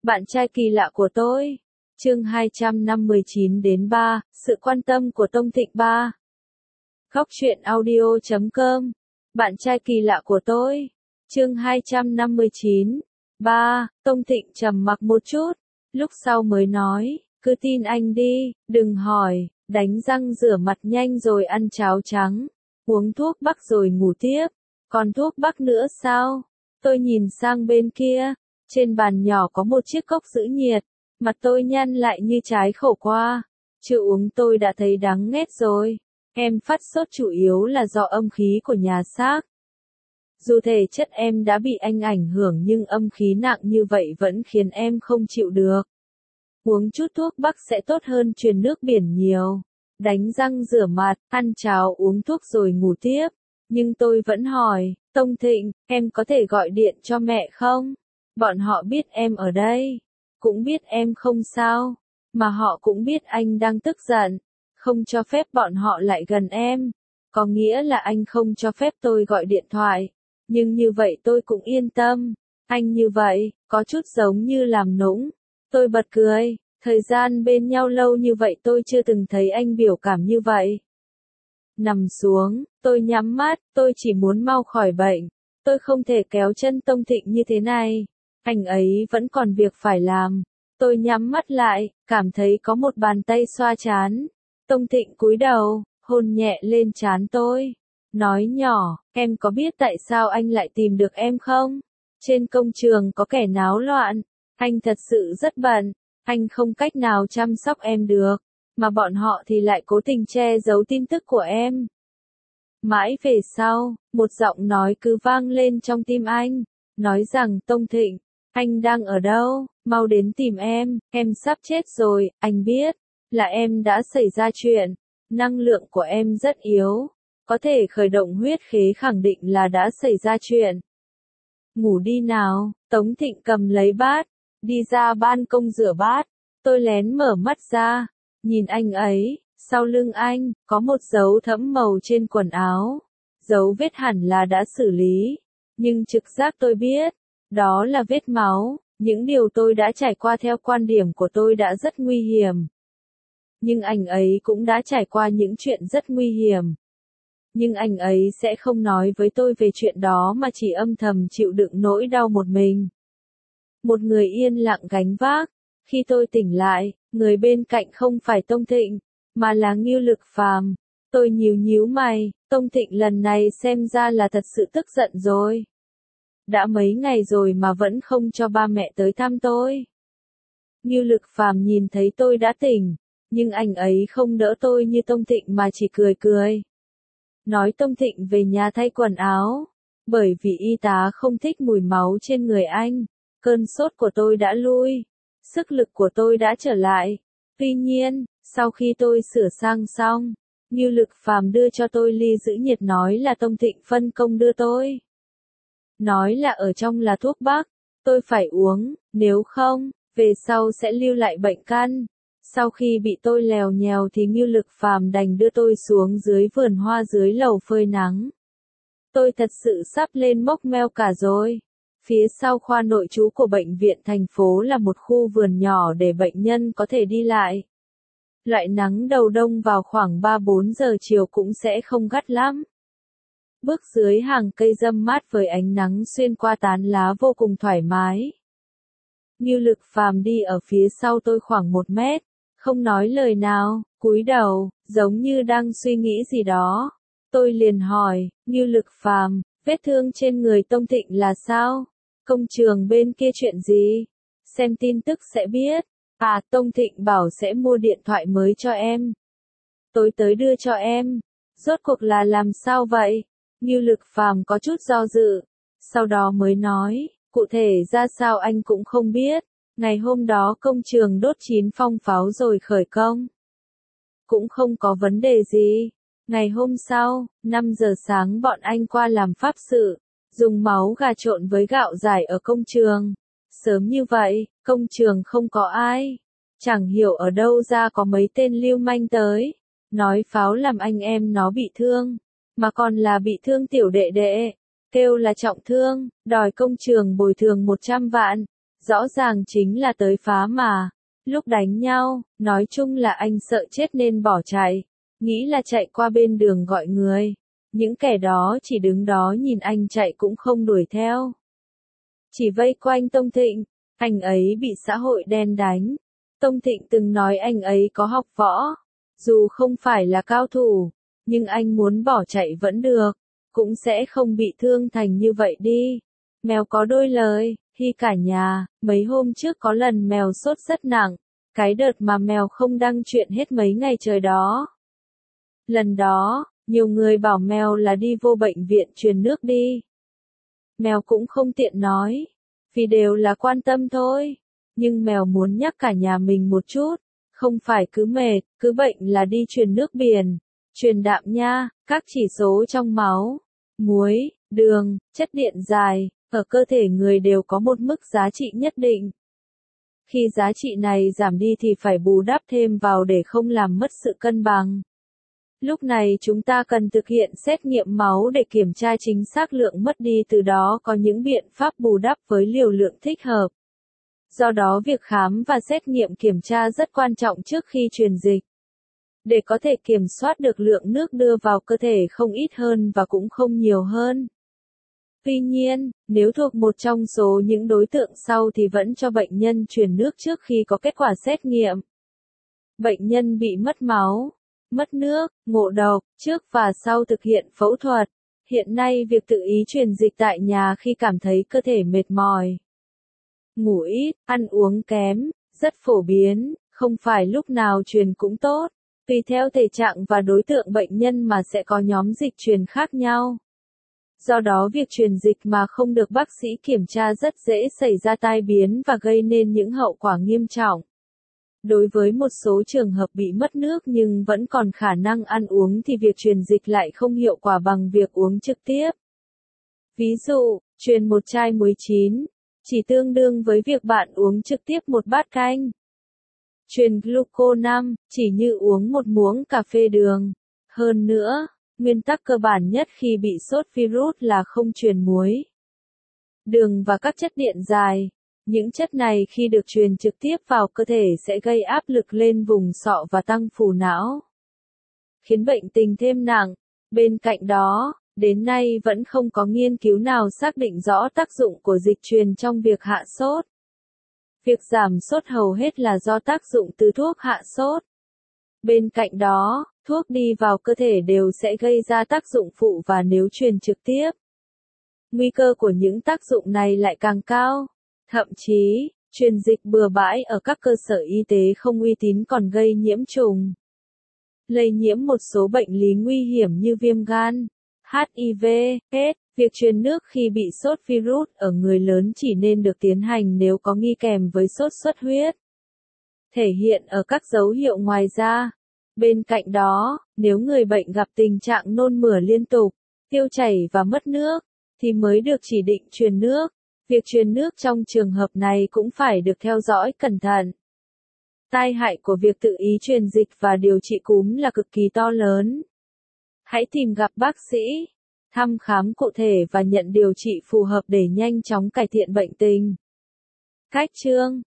Bạn trai kỳ lạ của tôi. Chương 259 đến 3, sự quan tâm của Tông Thịnh 3. Góc truyện audio.com. Bạn trai kỳ lạ của tôi. Chương 259. 3. Tông Thịnh trầm mặc một chút, lúc sau mới nói, cứ tin anh đi, đừng hỏi, đánh răng rửa mặt nhanh rồi ăn cháo trắng, uống thuốc bắc rồi ngủ tiếp. Còn thuốc bắc nữa sao? Tôi nhìn sang bên kia, trên bàn nhỏ có một chiếc cốc giữ nhiệt, mặt tôi nhăn lại như trái khổ qua. Chưa uống tôi đã thấy đắng nghét rồi. Em phát sốt chủ yếu là do âm khí của nhà xác. Dù thể chất em đã bị anh ảnh hưởng nhưng âm khí nặng như vậy vẫn khiến em không chịu được. Uống chút thuốc bắc sẽ tốt hơn truyền nước biển nhiều. Đánh răng rửa mặt, ăn cháo uống thuốc rồi ngủ tiếp. Nhưng tôi vẫn hỏi, Tông Thịnh, em có thể gọi điện cho mẹ không? Bọn họ biết em ở đây. Cũng biết em không sao. Mà họ cũng biết anh đang tức giận. Không cho phép bọn họ lại gần em. Có nghĩa là anh không cho phép tôi gọi điện thoại. Nhưng như vậy tôi cũng yên tâm. Anh như vậy, có chút giống như làm nũng. Tôi bật cười. Thời gian bên nhau lâu như vậy tôi chưa từng thấy anh biểu cảm như vậy. Nằm xuống, tôi nhắm mắt, tôi chỉ muốn mau khỏi bệnh. Tôi không thể kéo chân Tông Thịnh như thế này. Anh ấy vẫn còn việc phải làm. Tôi nhắm mắt lại, cảm thấy có một bàn tay xoa trán. Tông Thịnh cúi đầu, hôn nhẹ lên trán tôi. Nói nhỏ, em có biết tại sao anh lại tìm được em không? Trên công trường có kẻ náo loạn. Anh thật sự rất bận. Anh không cách nào chăm sóc em được. Mà bọn họ thì lại cố tình che giấu tin tức của em. Mãi về sau, một giọng nói cứ vang lên trong tim anh. Nói rằng Tông Thịnh, anh đang ở đâu? Mau đến tìm em sắp chết rồi, anh biết. Là em đã xảy ra chuyện. Năng lượng của em rất yếu. Có thể khởi động huyết khế khẳng định là đã xảy ra chuyện. Ngủ đi nào, Tống Thịnh cầm lấy bát. Đi ra ban công rửa bát. Tôi lén mở mắt ra. Nhìn anh ấy, sau lưng anh, có một dấu thẫm màu trên quần áo. Dấu vết hẳn là đã xử lý. Nhưng trực giác tôi biết, đó là vết máu. Những điều tôi đã trải qua theo quan điểm của tôi đã rất nguy hiểm. Nhưng anh ấy cũng đã trải qua những chuyện rất nguy hiểm. Nhưng anh ấy sẽ không nói với tôi về chuyện đó mà chỉ âm thầm chịu đựng nỗi đau một mình. Một người yên lặng gánh vác. Khi tôi tỉnh lại, người bên cạnh không phải Tông Thịnh, mà là Ngưu Lực Phàm. Tôi nhíu mày, Tông Thịnh lần này xem ra là thật sự tức giận rồi. Đã mấy ngày rồi mà vẫn không cho ba mẹ tới thăm tôi. Ngưu Lực Phàm nhìn thấy tôi đã tỉnh, nhưng anh ấy không đỡ tôi như Tông Thịnh mà chỉ cười. Nói Tông Thịnh về nhà thay quần áo, bởi vì y tá không thích mùi máu trên người anh. Cơn sốt của tôi đã lui, sức lực của tôi đã trở lại. Tuy nhiên, sau khi tôi sửa sang xong, Ngưu Lực Phàm đưa cho tôi ly giữ nhiệt nói là Tông Thịnh phân công đưa tôi. Nói là ở trong là thuốc bắc, tôi phải uống, nếu không, về sau sẽ lưu lại bệnh căn. Sau khi bị tôi lèo nhèo thì Ngưu Lực Phàm đành đưa tôi xuống dưới vườn hoa dưới lầu phơi nắng. Tôi thật sự sắp lên mốc meo cả rồi. Phía sau khoa nội trú của bệnh viện thành phố là một khu vườn nhỏ để bệnh nhân có thể đi lại. Loại nắng đầu đông vào khoảng 3-4 giờ chiều cũng sẽ không gắt lắm. Bước dưới hàng cây râm mát với ánh nắng xuyên qua tán lá vô cùng thoải mái. Ngưu Lực Phàm đi ở phía sau tôi khoảng 1 mét, không nói lời nào, cúi đầu, giống như đang suy nghĩ gì đó. Tôi liền hỏi, Ngưu Lực Phàm, vết thương trên người Tông Thịnh là sao? Công trường bên kia chuyện gì? Xem tin tức sẽ biết. À, Tông Thịnh bảo sẽ mua điện thoại mới cho em. Tôi tới đưa cho em. Rốt cuộc là làm sao vậy? Ngưu Lực Phàm có chút do dự. Sau đó mới nói, cụ thể ra sao anh cũng không biết. Ngày hôm đó công trường đốt 9 phong pháo rồi khởi công. Cũng không có vấn đề gì. Ngày hôm sau, 5 giờ sáng bọn anh qua làm pháp sự. Dùng máu gà trộn với gạo giải ở công trường. Sớm như vậy, công trường không có ai. Chẳng hiểu ở đâu ra có mấy tên lưu manh tới. Nói pháo làm anh em nó bị thương. Mà còn là bị thương tiểu đệ đệ. Kêu là trọng thương, đòi công trường bồi thường 100 vạn. Rõ ràng chính là tới phá mà. Lúc đánh nhau, nói chung là anh sợ chết nên bỏ chạy. Nghĩ là chạy qua bên đường gọi người. Những kẻ đó chỉ đứng đó nhìn anh chạy cũng không đuổi theo. Chỉ vây quanh Tông Thịnh, anh ấy bị xã hội đen đánh. Tông Thịnh từng nói anh ấy có học võ. Dù không phải là cao thủ, nhưng anh muốn bỏ chạy vẫn được. Cũng sẽ không bị thương thành như vậy đi. Mèo có đôi lời, khi cả nhà, mấy hôm trước có lần mèo sốt rất nặng. Cái đợt mà mèo không đăng chuyện hết mấy ngày trời đó. Lần đó, nhiều người bảo mèo là đi vô bệnh viện truyền nước đi. Mèo cũng không tiện nói, vì đều là quan tâm thôi. Nhưng mèo muốn nhắc cả nhà mình một chút, không phải cứ mệt, cứ bệnh là đi truyền nước biển, truyền đạm nha, các chỉ số trong máu, muối, đường, chất điện dài, ở cơ thể người đều có một mức giá trị nhất định. Khi giá trị này giảm đi thì phải bù đắp thêm vào để không làm mất sự cân bằng. Lúc này chúng ta cần thực hiện xét nghiệm máu để kiểm tra chính xác lượng mất đi, từ đó có những biện pháp bù đắp với liều lượng thích hợp. Do đó việc khám và xét nghiệm kiểm tra rất quan trọng trước khi truyền dịch. Để có thể kiểm soát được lượng nước đưa vào cơ thể không ít hơn và cũng không nhiều hơn. Tuy nhiên, nếu thuộc một trong số những đối tượng sau thì vẫn cho bệnh nhân truyền nước trước khi có kết quả xét nghiệm. Bệnh nhân bị mất máu, mất nước, ngộ độc, trước và sau thực hiện phẫu thuật. Hiện nay việc tự ý truyền dịch tại nhà khi cảm thấy cơ thể mệt mỏi, ngủ ít, ăn uống kém, rất phổ biến, không phải lúc nào truyền cũng tốt. Tùy theo thể trạng và đối tượng bệnh nhân mà sẽ có nhóm dịch truyền khác nhau. Do đó việc truyền dịch mà không được bác sĩ kiểm tra rất dễ xảy ra tai biến và gây nên những hậu quả nghiêm trọng. Đối với một số trường hợp bị mất nước nhưng vẫn còn khả năng ăn uống thì việc truyền dịch lại không hiệu quả bằng việc uống trực tiếp. Ví dụ, truyền một chai muối chín, chỉ tương đương với việc bạn uống trực tiếp một bát canh. Truyền gluco 5, chỉ như uống một muỗng cà phê đường. Hơn nữa, nguyên tắc cơ bản nhất khi bị sốt virus là không truyền muối, đường và các chất điện dài. Những chất này khi được truyền trực tiếp vào cơ thể sẽ gây áp lực lên vùng sọ và tăng phù não, khiến bệnh tình thêm nặng. Bên cạnh đó, đến nay vẫn không có nghiên cứu nào xác định rõ tác dụng của dịch truyền trong việc hạ sốt. Việc giảm sốt hầu hết là do tác dụng từ thuốc hạ sốt. Bên cạnh đó, thuốc đi vào cơ thể đều sẽ gây ra tác dụng phụ và nếu truyền trực tiếp, nguy cơ của những tác dụng này lại càng cao. Thậm chí, truyền dịch bừa bãi ở các cơ sở y tế không uy tín còn gây nhiễm trùng, lây nhiễm một số bệnh lý nguy hiểm như viêm gan, HIV, AIDS. Việc truyền nước khi bị sốt virus ở người lớn chỉ nên được tiến hành nếu có nghi kèm với sốt xuất huyết, thể hiện ở các dấu hiệu ngoài da. Bên cạnh đó, nếu người bệnh gặp tình trạng nôn mửa liên tục, tiêu chảy và mất nước, thì mới được chỉ định truyền nước. Việc truyền nước trong trường hợp này cũng phải được theo dõi cẩn thận. Tai hại của việc tự ý truyền dịch và điều trị cúm là cực kỳ to lớn. Hãy tìm gặp bác sĩ, thăm khám cụ thể và nhận điều trị phù hợp để nhanh chóng cải thiện bệnh tình. Cách chương